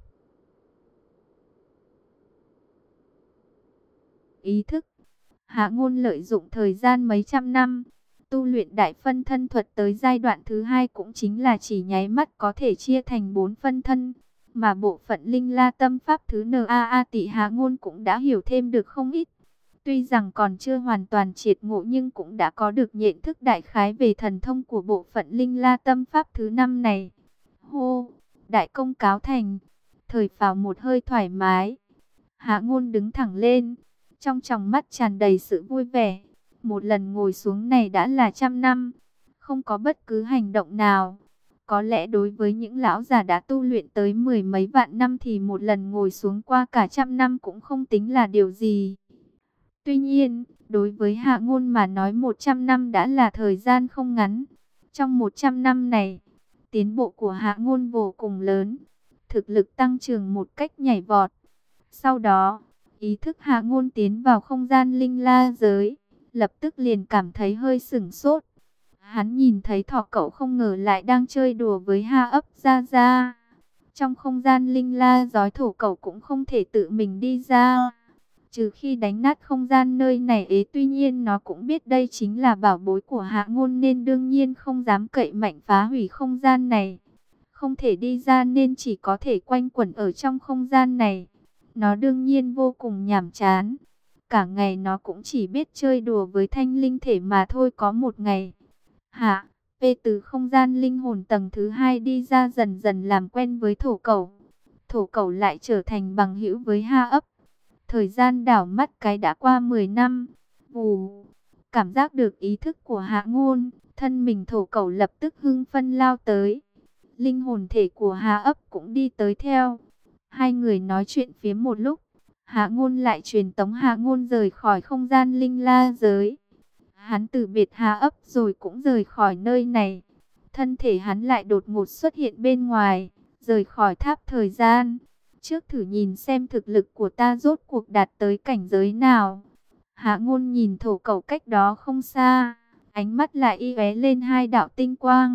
ý thức, Hạ Ngôn lợi dụng thời gian mấy trăm năm, tu luyện đại phân thân thuật tới giai đoạn thứ hai cũng chính là chỉ nháy mắt có thể chia thành 4 phân thân. Mà bộ phận linh la tâm pháp thứ NAA tỷ Hạ Ngôn cũng đã hiểu thêm được không ít. Tuy rằng còn chưa hoàn toàn triệt ngộ nhưng cũng đã có được nhận thức đại khái về thần thông của bộ phận linh la tâm pháp thứ 5 này. Hô, đại công cáo thành, thời phào một hơi thoải mái. Hạ Ngôn đứng thẳng lên, trong tròng mắt tràn đầy sự vui vẻ. Một lần ngồi xuống này đã là 100 năm, không có bất cứ hành động nào. Có lẽ đối với những lão già đã tu luyện tới 10 mấy vạn năm thì một lần ngồi xuống qua cả 100 năm cũng không tính là điều gì. Tuy nhiên, đối với Hạ Ngôn mà nói 100 năm đã là thời gian không ngắn. Trong 100 năm này, tiến bộ của Hạ Ngôn vô cùng lớn, thực lực tăng trưởng một cách nhảy vọt. Sau đó, ý thức Hạ Ngôn tiến vào không gian linh la giới, lập tức liền cảm thấy hơi sửng sốt. Hắn nhìn thấy Thỏ Cẩu không ngờ lại đang chơi đùa với Ha ấp ra ra. Trong không gian linh la giới Thổ Cẩu cũng không thể tự mình đi ra, trừ khi đánh nát không gian nơi này tuy nhiên nó cũng biết đây chính là bảo bối của Hạ Ngôn nên đương nhiên không dám cậy mạnh phá hủy không gian này. Không thể đi ra nên chỉ có thể quanh quẩn ở trong không gian này. Nó đương nhiên vô cùng nhàm chán. Cả ngày nó cũng chỉ biết chơi đùa với thanh linh thể mà thôi. Có một ngày, Hạ P từ không gian linh hồn tầng thứ 2 đi ra dần dần làm quen với Thổ Cẩu. Thổ Cẩu lại trở thành bằng hữu với Ha ấp. Thời gian đảo mắt cái đã qua 10 năm. Vù, cảm giác được ý thức của Hạ Ngôn, thân mình Thổ Cẩu lập tức hưng phấn lao tới. Linh hồn thể của Ha ấp cũng đi tới theo. Hai người nói chuyện phía một lúc, Hạ Ngôn lại truyền tống Hạ Ngôn rời khỏi không gian linh la giới. Hắn từ biệt Ha ấp rồi cũng rời khỏi nơi này. Thân thể hắn lại đột ngột xuất hiện bên ngoài, rời khỏi tháp thời gian. Trước thử nhìn xem thực lực của ta rốt cuộc đạt tới cảnh giới nào. Hạ Ngôn nhìn Thổ Cẩu cách đó không xa, ánh mắt lại y lóe lên hai đạo tinh quang,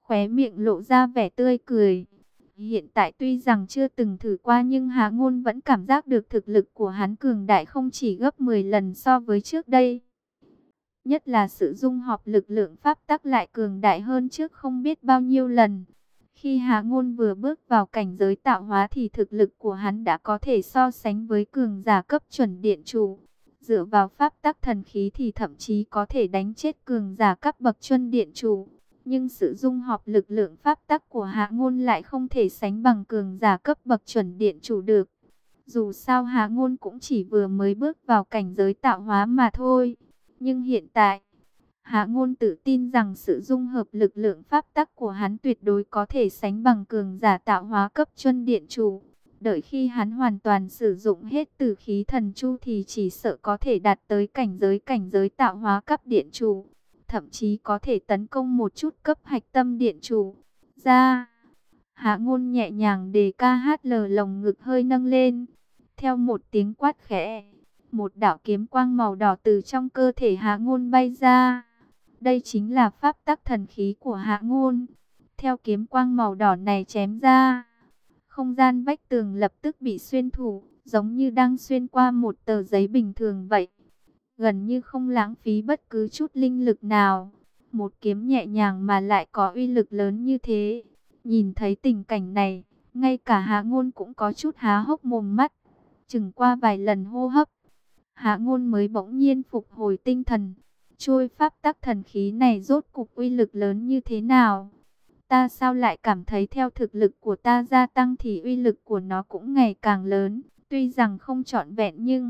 khóe miệng lộ ra vẻ tươi cười. Hiện tại tuy rằng chưa từng thử qua nhưng Hạ Ngôn vẫn cảm giác được thực lực của hắn cường đại không chỉ gấp 10 lần so với trước đây. Nhất là sự dung hợp lực lượng pháp tắc lại cường đại hơn trước không biết bao nhiêu lần. Khi Hạ Ngôn vừa bước vào cảnh giới tạo hóa thì thực lực của hắn đã có thể so sánh với cường giả cấp chuẩn điện chủ. Dựa vào pháp tắc thần khí thì thậm chí có thể đánh chết cường giả cấp bậc chuẩn điện chủ. Nhưng sự dung hợp lực lượng pháp tắc của Hạ Ngôn lại không thể sánh bằng cường giả cấp bậc chuẩn điện chủ được. Dù sao Hạ Ngôn cũng chỉ vừa mới bước vào cảnh giới tạo hóa mà thôi. Nhưng hiện tại, Hạ Ngôn tự tin rằng sự dung hợp lực lượng pháp tắc của hắn tuyệt đối có thể sánh bằng cường giả tạo hóa cấp chuẩn điện chủ. Đợi khi hắn hoàn toàn sử dụng hết tử khí thần chu thì chỉ sợ có thể đạt tới cảnh giới tạo hóa cấp điện chủ. Thậm chí có thể tấn công một chút cấp hạch tâm điện chủ. Ra, Hạ Ngôn nhẹ nhàng đề ca hát lờ lồng ngực hơi nâng lên. Theo một tiếng quát khẽ, một đạo kiếm quang màu đỏ từ trong cơ thể Hạ Ngôn bay ra. Đây chính là pháp tắc thần khí của Hạ Ngôn. Theo kiếm quang màu đỏ này chém ra, không gian vách tường lập tức bị xuyên thủng, giống như đang xuyên qua một tờ giấy bình thường vậy. Gần như không lãng phí bất cứ chút linh lực nào. Một kiếm nhẹ nhàng mà lại có uy lực lớn như thế. Nhìn thấy tình cảnh này, ngay cả Hạ Ngôn cũng có chút há hốc mồm mắt. Chừng qua vài lần hô hấp, Hạ Ngôn mới bỗng nhiên phục hồi tinh thần. Trôi pháp tắc thần khí này rốt cục uy lực lớn như thế nào? Ta sao lại cảm thấy theo thực lực của ta gia tăng thì uy lực của nó cũng ngày càng lớn. Tuy rằng không trọn vẹn nhưng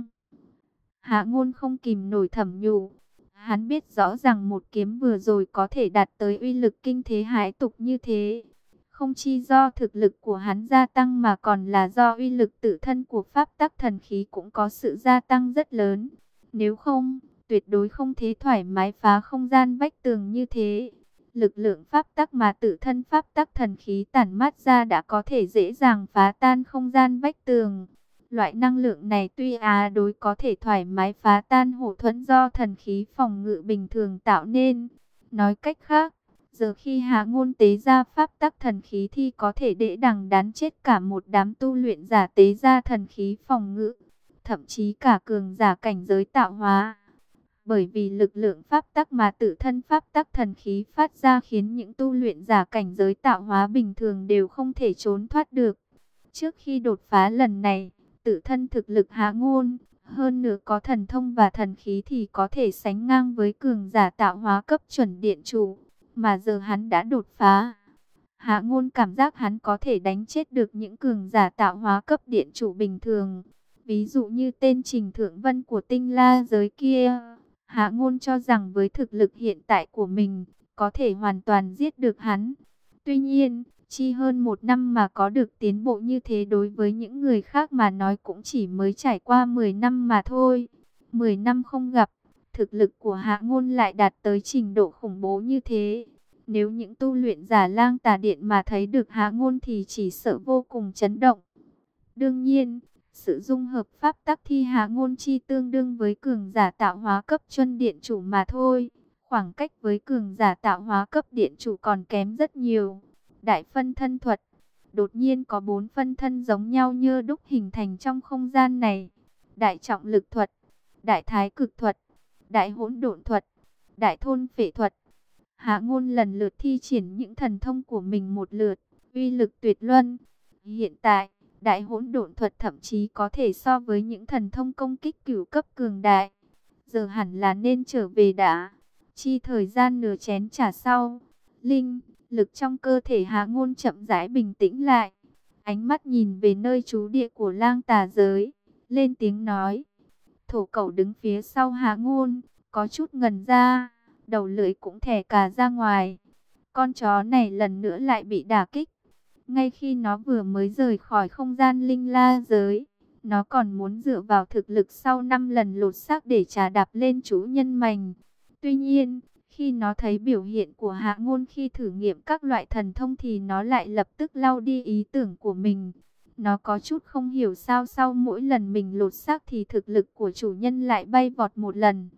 Hạ Ngôn không kìm nổi thầm nhủ. Hắn biết rõ rằng một kiếm vừa rồi có thể đạt tới uy lực kinh thế hãi tục như thế. Không chỉ do thực lực của hắn gia tăng mà còn là do uy lực tự thân của pháp tắc thần khí cũng có sự gia tăng rất lớn. Nếu không, tuyệt đối không thể thoải mái phá không gian vách tường như thế. Lực lượng pháp tắc mà tự thân pháp tắc thần khí tản mát ra đã có thể dễ dàng phá tan không gian vách tường. Loại năng lượng này tuy đối có thể thoải mái phá tan hộ thuẫn do thần khí phòng ngự bình thường tạo nên. Nói cách khác, giờ khi Hạ Ngôn tế ra pháp tắc thần khí thì có thể dễ dàng đánh chết cả một đám tu luyện giả tế ra thần khí phòng ngự, thậm chí cả cường giả cảnh giới tạo hóa. Bởi vì lực lượng pháp tắc mà tự thân pháp tắc thần khí phát ra khiến những tu luyện giả cảnh giới tạo hóa bình thường đều không thể trốn thoát được. Trước khi đột phá lần này, tự thân thực lực Hạ Ngôn, hơn nữa có thần thông và thần khí thì có thể sánh ngang với cường giả tạo hóa cấp chuẩn điện chủ. Mà giờ hắn đã đột phá. Hạ Ngôn cảm giác hắn có thể đánh chết được những cường giả tạo hóa cấp điện chủ bình thường. Ví dụ như tên Trình Thượng Vân của Tinh La giới kia. Hạ Ngôn cho rằng với thực lực hiện tại của mình, có thể hoàn toàn giết được hắn. Tuy nhiên, chỉ hơn một năm mà có được tiến bộ như thế đối với những người khác mà nói cũng chỉ mới trải qua 10 năm mà thôi. 10 năm không gặp, thực lực của Hạ Ngôn lại đạt tới trình độ khủng bố như thế. Nếu những tu luyện giả Lang Tà Điện mà thấy được Hạ Ngôn thì chỉ sợ vô cùng chấn động. Đương nhiên, sự dung hợp pháp tắc thi Hạ Ngôn chi tương đương với cường giả tạo hóa cấp chuẩn điện chủ mà thôi. Khoảng cách với cường giả tạo hóa cấp điện chủ còn kém rất nhiều. Đại phân thân thuật. Đột nhiên có 4 phân thân giống nhau như đúc hình thành trong không gian này. Đại trọng lực thuật, đại thái cực thuật, đại hỗn độn thuật, đại thôn phệ thuật. Hạ Ngôn lần lượt thi triển những thần thông của mình một lượt, uy lực tuyệt luân. Hiện tại, đại hỗn độn thuật thậm chí có thể so với những thần thông công kích cửu cấp cường đại. Giờ hẳn là nên trở về đã. Chi thời gian nửa chén trà sau, linh lực trong cơ thể Hạ Ngôn chậm rãi bình tĩnh lại. Ánh mắt nhìn về nơi trú địa của Lang Tà giới, lên tiếng nói. Thổ Cẩu đứng phía sau Hạ Ngôn, có chút ngần ra, đầu lưỡi cũng thè cả ra ngoài. Con chó này lần nữa lại bị đả kích. Ngay khi nó vừa mới rời khỏi không gian linh la giới, nó còn muốn dựa vào thực lực sau 5 lần lột xác để trà đạp lên chủ nhân mành. Tuy nhiên, khi nó thấy biểu hiện của Hạ Ngôn khi thử nghiệm các loại thần thông thì nó lại lập tức lau đi ý tưởng của mình. Nó có chút không hiểu sao sau mỗi lần mình lột xác thì thực lực của chủ nhân lại bay vọt một lần.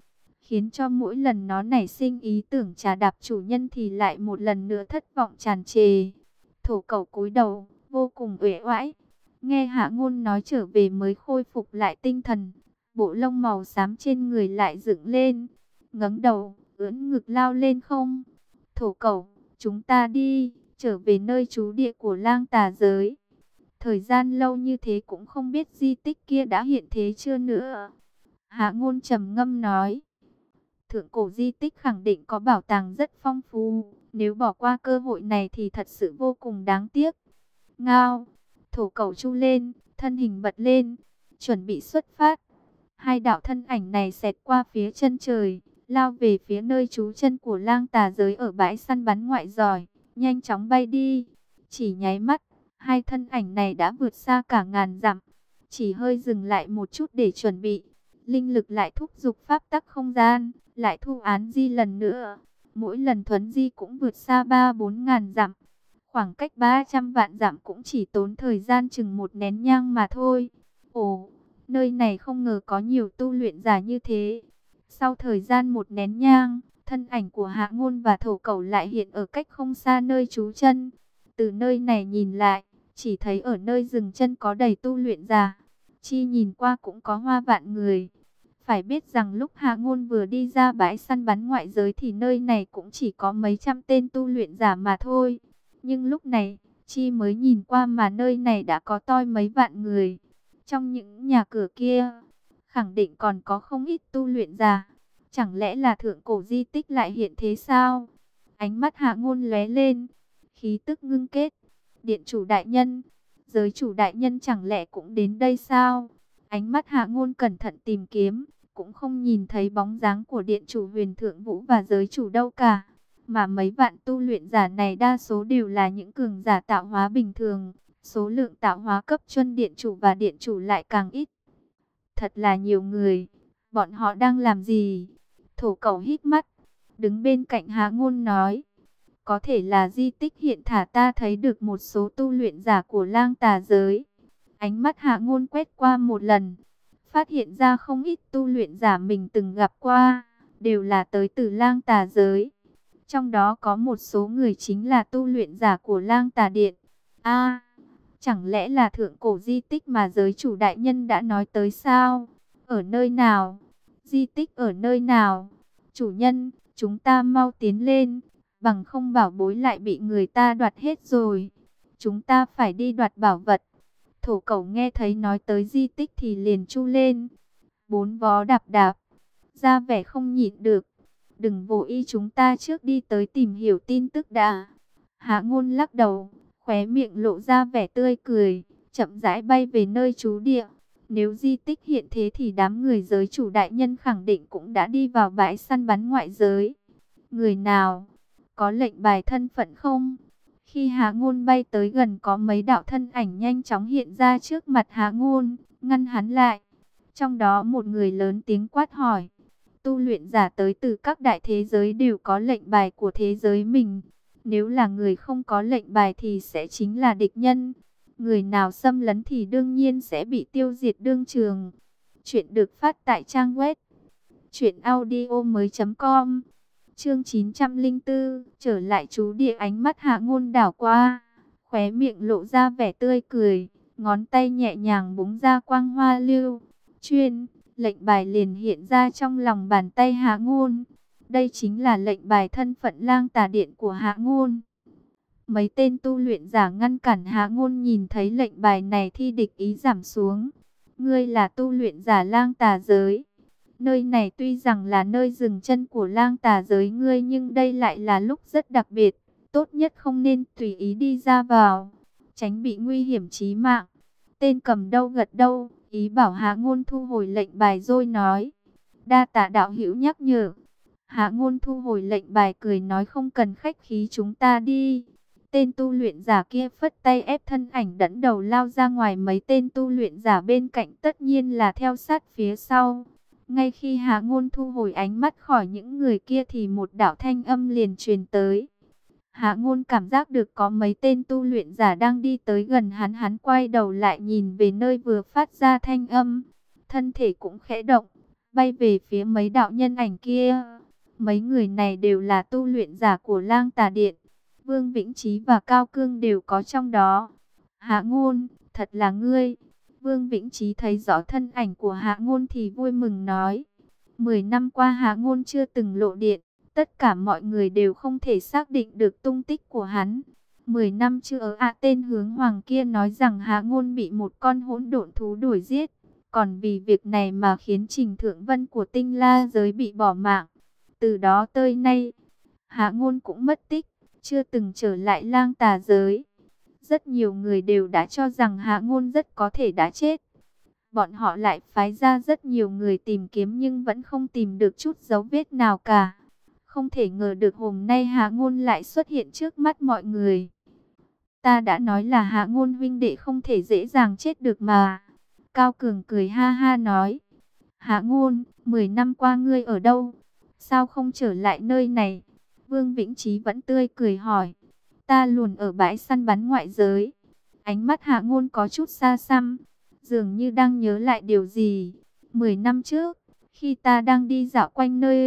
khiến cho mỗi lần nó nảy sinh ý tưởng trà đạp chủ nhân thì lại một lần nữa thất vọng tràn trề. Thổ Cẩu cúi đầu, vô cùng uể oải. Nghe Hạ Ngôn nói trở về mới khôi phục lại tinh thần, bộ lông màu xám trên người lại dựng lên, ngẩng đầu, ưỡn ngực lao lên không. Thổ Cẩu, chúng ta đi, trở về nơi trú địa của lang tà giới. Thời gian lâu như thế cũng không biết di tích kia đã hiện thế chưa nữa. Hạ Ngôn trầm ngâm nói. Thượng cổ di tích khẳng định có bảo tàng rất phong phú. Nếu bỏ qua cơ hội này thì thật sự vô cùng đáng tiếc. Ngao, Thổ Cẩu chu lên, thân hình bật lên, chuẩn bị xuất phát. Hai đạo thân ảnh này xẹt qua phía chân trời, lao về phía nơi trú chân của lang tà giới ở bãi săn bắn ngoại giỏi, nhanh chóng bay đi. Chỉ nháy mắt, hai thân ảnh này đã vượt xa cả ngàn dặm, chỉ hơi dừng lại một chút để chuẩn bị. Linh lực lại thúc giục pháp tắc không gian, lại thu án di lần nữa. Mỗi lần thuấn di cũng vượt xa 3-4 ngàn dặm. Khoảng cách 300 vạn dặm cũng chỉ tốn thời gian chừng một nén nhang mà thôi. Ồ, nơi này không ngờ có nhiều tu luyện giả như thế. Sau thời gian một nén nhang, thân ảnh của Hạ Ngôn và Thổ Cẩu lại hiện ở cách không xa nơi trú chân. Từ nơi này nhìn lại, chỉ thấy ở nơi dừng chân có đầy tu luyện giả. Chi nhìn qua cũng có hoa vạn người. Phải biết rằng lúc Hạ Ngôn vừa đi ra bãi săn bắn ngoại giới thì nơi này cũng chỉ có mấy trăm tên tu luyện giả mà thôi. Nhưng lúc này, Chi mới nhìn qua mà nơi này đã có toi mấy vạn người. Trong những nhà cửa kia, khẳng định còn có không ít tu luyện giả. Chẳng lẽ là thượng cổ di tích lại hiện thế sao? Ánh mắt Hạ Ngôn lóe lên, khí tức ngưng kết. Điện chủ đại nhân, giới chủ đại nhân chẳng lẽ cũng đến đây sao? Ánh mắt Hạ Ngôn cẩn thận tìm kiếm, cũng không nhìn thấy bóng dáng của điện chủ Huyền Thượng Vũ và giới chủ đâu cả. Mà mấy vạn tu luyện giả này đa số đều là những cường giả tạo hóa bình thường. Số lượng tạo hóa cấp chuân điện chủ và điện chủ lại càng ít. Thật là nhiều người. Bọn họ đang làm gì? Thổ Cẩu hít mắt, đứng bên cạnh Hạ Ngôn nói. Có thể là di tích hiện thả ta thấy được một số tu luyện giả của lang tà giới. Ánh mắt Hạ Ngôn quét qua một lần, phát hiện ra không ít tu luyện giả mình từng gặp qua, đều là tới từ lang tà giới. Trong đó có một số người chính là tu luyện giả của lang tà điện. A, chẳng lẽ là thượng cổ di tích mà giới chủ đại nhân đã nói tới sao? Ở nơi nào? Di tích ở nơi nào? Chủ nhân, chúng ta mau tiến lên, bằng không bảo bối lại bị người ta đoạt hết rồi. Chúng ta phải đi đoạt bảo vật. Thổ Cẩu nghe thấy nói tới di tích thì liền chu lên. Bốn vó đạp đạp, ra vẻ không nhịn được. Đừng vô ý, chúng ta trước đi tới tìm hiểu tin tức đã. Hạ Ngôn lắc đầu, khóe miệng lộ ra vẻ tươi cười, chậm rãi bay về nơi trú địa. Nếu di tích hiện thế thì đám người giới chủ đại nhân khẳng định cũng đã đi vào bãi săn bắn ngoại giới. Người nào? Có lệnh bài thân phận không? Khi Hạ Ngôn bay tới gần, có mấy đạo thân ảnh nhanh chóng hiện ra trước mặt Hạ Ngôn, ngăn hắn lại. Trong đó một người lớn tiếng quát hỏi. Tu luyện giả tới từ các đại thế giới đều có lệnh bài của thế giới mình. Nếu là người không có lệnh bài thì sẽ chính là địch nhân. Người nào xâm lấn thì đương nhiên sẽ bị tiêu diệt đương trường. Chuyện được phát tại trang web truyệnaudiomoi.com. Chương 904, trở lại trú địa. Ánh mắt Hạ Ngôn đảo qua, khóe miệng lộ ra vẻ tươi cười, ngón tay nhẹ nhàng búng ra quang hoa lưu chuyên, lệnh bài liền hiện ra trong lòng bàn tay Hạ Ngôn. Đây chính là lệnh bài thân phận lang tà điện của Hạ Ngôn. Mấy tên tu luyện giả ngăn cản Hạ Ngôn nhìn thấy lệnh bài này thì địch ý giảm xuống. Ngươi là tu luyện giả lang tà giới. Nơi này tuy rằng là nơi dừng chân của lang tà giới ngươi, nhưng đây lại là lúc rất đặc biệt. Tốt nhất không nên tùy ý đi ra vào, tránh bị nguy hiểm chí mạng. Tên cầm đâu gật đâu, ý bảo Hạ Ngôn thu hồi lệnh bài rồi nói. Đa tạ đạo hữu nhắc nhở. Hạ Ngôn thu hồi lệnh bài cười nói không cần khách khí, chúng ta đi. Tên tu luyện giả kia phất tay ép thân ảnh dẫn đầu lao ra ngoài, mấy tên tu luyện giả bên cạnh tất nhiên là theo sát phía sau. Ngay khi Hạ Ngôn thu hồi ánh mắt khỏi những người kia thì một đạo thanh âm liền truyền tới. Hạ Ngôn cảm giác được có mấy tên tu luyện giả đang đi tới gần hắn, hắn quay đầu lại nhìn về nơi vừa phát ra thanh âm, thân thể cũng khẽ động, bay về phía mấy đạo nhân ảnh kia. Mấy người này đều là tu luyện giả của Lang Tà Điện. Vương Vĩnh Chí và Cao Cương đều có trong đó. Hạ Ngôn, thật là ngươi. Vương Vĩnh Chí thấy rõ thân ảnh của Hạ Ngôn thì vui mừng nói. 10 năm qua Hạ Ngôn chưa từng lộ điện. Tất cả mọi người đều không thể xác định được tung tích của hắn. 10 năm chưa tên Hướng Hoàng kia nói rằng Hạ Ngôn bị một con hỗn độn thú đuổi giết. Còn vì việc này mà khiến Trình Thượng Vân của Tinh La giới bị bỏ mạng. Từ đó tới nay, Hạ Ngôn cũng mất tích, chưa từng trở lại Lang Tà giới. Rất nhiều người đều đã cho rằng Hạ Ngôn rất có thể đã chết. Bọn họ lại phái ra rất nhiều người tìm kiếm nhưng vẫn không tìm được chút dấu vết nào cả. Không thể ngờ được hôm nay Hạ Ngôn lại xuất hiện trước mắt mọi người. Ta đã nói là Hạ Ngôn huynh đệ không thể dễ dàng chết được mà. Cao Cường cười ha ha nói. Hạ Ngôn, 10 năm qua ngươi ở đâu? Sao không trở lại nơi này? Vương Vĩnh Chí vẫn tươi cười hỏi. Ta luôn ở bãi săn bắn ngoại giới. Ánh mắt Hạ Ngôn có chút xa xăm, dường như đang nhớ lại điều gì. 10 năm trước, khi ta đang đi dạo quanh nơi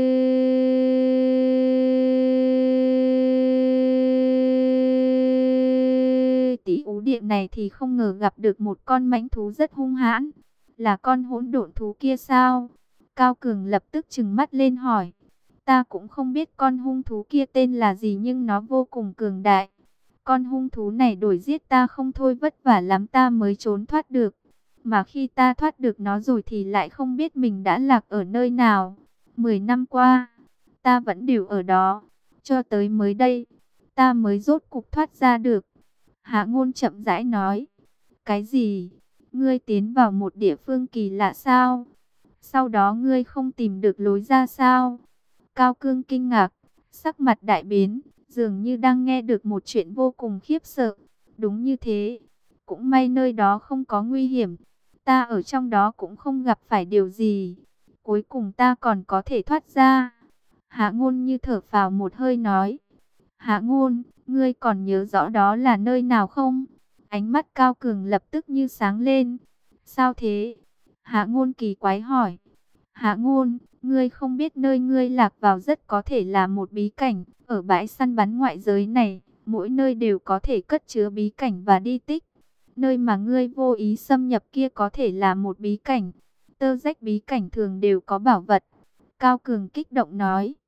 Tỷ Ú Điện này thì không ngờ gặp được một con mãnh thú rất hung hãn. Là con hỗn độn thú kia sao? Cao Cường lập tức trừng mắt lên hỏi. Ta cũng không biết con hung thú kia tên là gì nhưng nó vô cùng cường đại. Con hung thú này đuổi giết ta không thôi, vất vả lắm ta mới trốn thoát được. Mà khi ta thoát được nó rồi thì lại không biết mình đã lạc ở nơi nào. 10 năm qua, ta vẫn đều ở đó. Cho tới mới đây, ta mới rốt cục thoát ra được. Hạ Ngôn chậm rãi nói. Cái gì? Ngươi tiến vào một địa phương kỳ lạ sao? Sau đó ngươi không tìm được lối ra sao? Cao Cương kinh ngạc, sắc mặt đại biến, dường như đang nghe được một chuyện vô cùng khiếp sợ. Đúng như thế, cũng may nơi đó không có nguy hiểm. Ta ở trong đó cũng không gặp phải điều gì. Cuối cùng ta còn có thể thoát ra. Hạ Ngôn như thở phào một hơi nói. Hạ Ngôn, ngươi còn nhớ rõ đó là nơi nào không? Ánh mắt Cao Cường lập tức như sáng lên. Sao thế? Hạ Ngôn kỳ quái hỏi. Hạ Ngôn, ngươi không biết nơi ngươi lạc vào rất có thể là một bí cảnh. Ở bãi săn bắn ngoại giới này, mỗi nơi đều có thể cất chứa bí cảnh và di tích. Nơi mà ngươi vô ý xâm nhập kia có thể là một bí cảnh. Tơ rách bí cảnh thường đều có bảo vật. Cao Cường kích động nói.